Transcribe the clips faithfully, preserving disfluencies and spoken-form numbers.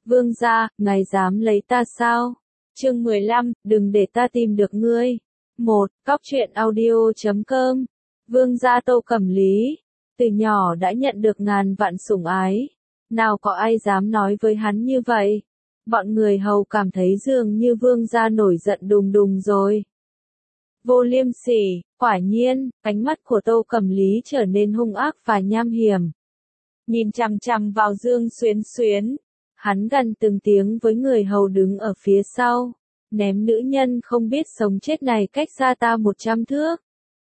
Vương gia, ngài dám lấy ta sao? Chương mười lăm, đừng để ta tìm được ngươi. một. Cóc truyện audio chấm com. Vương gia Tô Cẩm Lý, từ nhỏ đã nhận được ngàn vạn sủng ái. Nào có ai dám nói với hắn như vậy? Bọn người hầu cảm thấy dường như vương gia nổi giận đùng đùng rồi. Vô liêm sỉ, quả nhiên, ánh mắt của Tô Cẩm Lý trở nên hung ác và nham hiểm. Nhìn chằm chằm vào Dương Xuyến Xuyến, hắn gần từng tiếng với người hầu đứng ở phía sau, ném nữ nhân không biết sống chết này cách xa ta một trăm thước.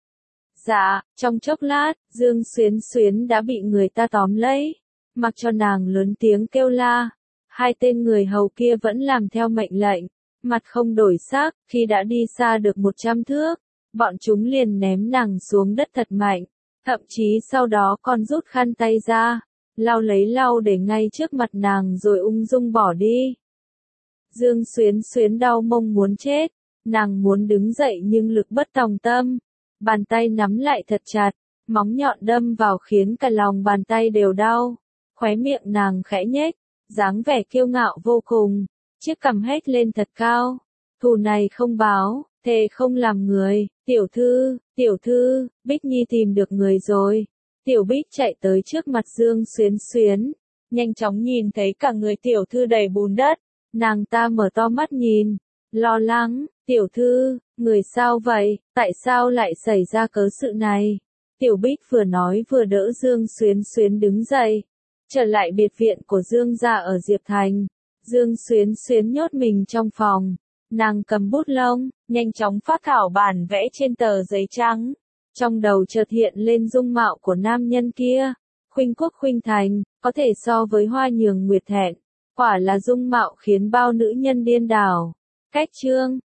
Dạ, trong chốc lát, Dương Xuyến Xuyến đã bị người ta tóm lấy, mặc cho nàng lớn tiếng kêu la. Hai tên người hầu kia vẫn làm theo mệnh lệnh, mặt không đổi sắc. Khi đã đi xa được một trăm thước, bọn chúng liền ném nàng xuống đất thật mạnh, thậm chí sau đó còn rút khăn tay ra, lau lấy lau để ngay trước mặt nàng rồi ung dung bỏ đi. Dương Xuyến Xuyến đau mông muốn chết, nàng muốn đứng dậy nhưng lực bất tòng tâm, bàn tay nắm lại thật chặt, móng nhọn đâm vào khiến cả lòng bàn tay đều đau, khóe miệng nàng khẽ nhếch, dáng vẻ kiêu ngạo vô cùng, chiếc cằm hét lên thật cao, thù này không báo, thề không làm người. Tiểu thư, tiểu thư, Bích Nhi tìm được người rồi. Tiểu Bích chạy tới trước mặt Dương Xuyến Xuyến, nhanh chóng nhìn thấy cả người tiểu thư đầy bùn đất, nàng ta mở to mắt nhìn, lo lắng. Tiểu thư, người sao vậy, tại sao lại xảy ra cớ sự này? Tiểu Bích vừa nói vừa đỡ Dương Xuyến Xuyến đứng dậy, trở lại biệt viện của Dương gia ở Diệp Thành. Dương Xuyến Xuyến nhốt mình trong phòng, nàng cầm bút lông, nhanh chóng phác thảo bản vẽ trên tờ giấy trắng. Trong đầu chợt hiện lên dung mạo của nam nhân kia, khuynh quốc khuynh thành, có thể so với Hoa Nhường Nguyệt Thẹn, quả là dung mạo khiến bao nữ nhân điên đảo. Cách chương